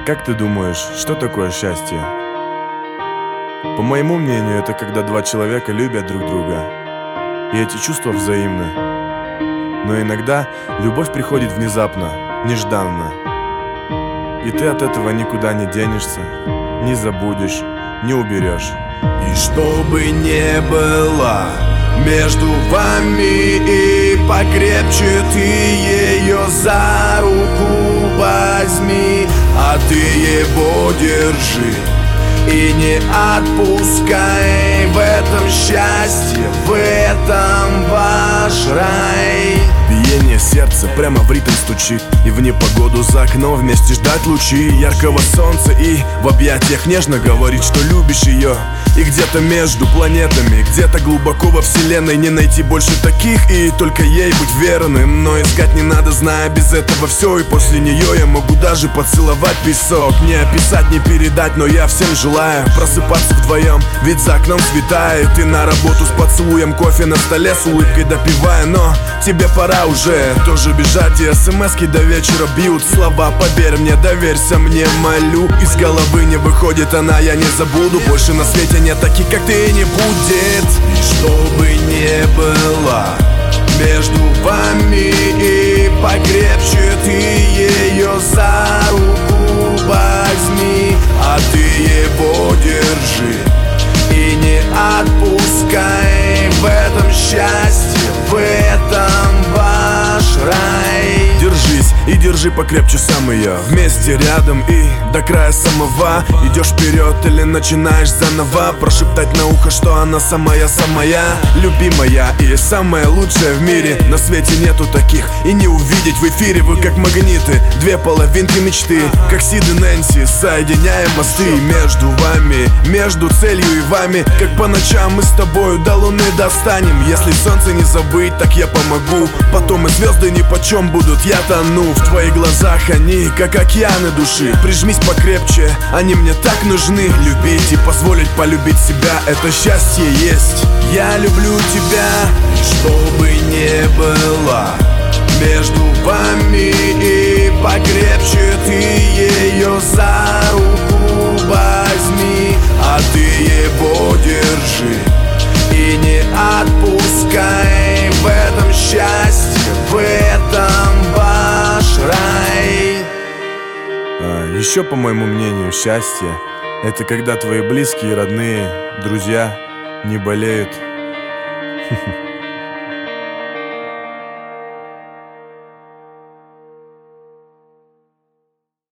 Как ты думаешь, что такое счастье? По моему мнению, это когда два человека любят друг друга, и эти чувства взаимны. Но иногда любовь приходит внезапно, нежданно, и ты от этого никуда не денешься, не забудешь, не уберешь. И чтобы не было между вами, и покрепче ты ее за руку возьми, а ты его держи и не отпускай. В этом счастье, в этом ваш рай. Биение сердца прямо в ритм стучит, и в непогоду за окном вместе ждать лучи яркого солнца, и в объятиях нежно говорить, что любишь ее. И где-то между планетами, где-то глубоко во вселенной не найти больше таких, и только ей быть верным. Но искать не надо, зная без этого все, и после нее я могу даже поцеловать песок. Не описать, не передать, но я всем желаю просыпаться вдвоем, ведь за окном светает. И на работу с поцелуем, кофе на столе, с улыбкой допивая. Но тебе пора уже тоже бежать, и смски до вечера бьют слова. Поверь мне, доверься мне, молю. Из головы не выходит она, я не забуду. Больше на свете нет таких, как ты, и не будет. И чтобы не было между вами, и покрепче ты ее за руку возьми, а ты его держи и не отпускай. В этом счастье, в этом ваш рай. Держись и держи покрепче сам ее, вместе рядом и до края самого. Идешь вперед или начинаешь заново, прошептать на ухо, что она самая любимая и самая лучшая в мире. На свете нету таких, и не увидеть в эфире. Вы как магниты, две половинки мечты, как Сид и Нэнси, соединяем мосты между вами, между целью и вами. Как по ночам мы с тобою до луны достанем. Если солнце не забыть, так я помогу. Потом и звезды нипочем будут, я тону в твоих глазах, они как океаны души. Прижмись покрепче, они мне так нужны. Любить и позволить полюбить себя, это счастье есть. Я люблю тебя. Чтобы не было между вами, и покрепче ты ее за руку возьми, а ты его держи и не отпускай. В этом счастье, в этом ваш рай. Еще, по моему мнению, счастье — это когда твои близкие, родные, друзья не болеют.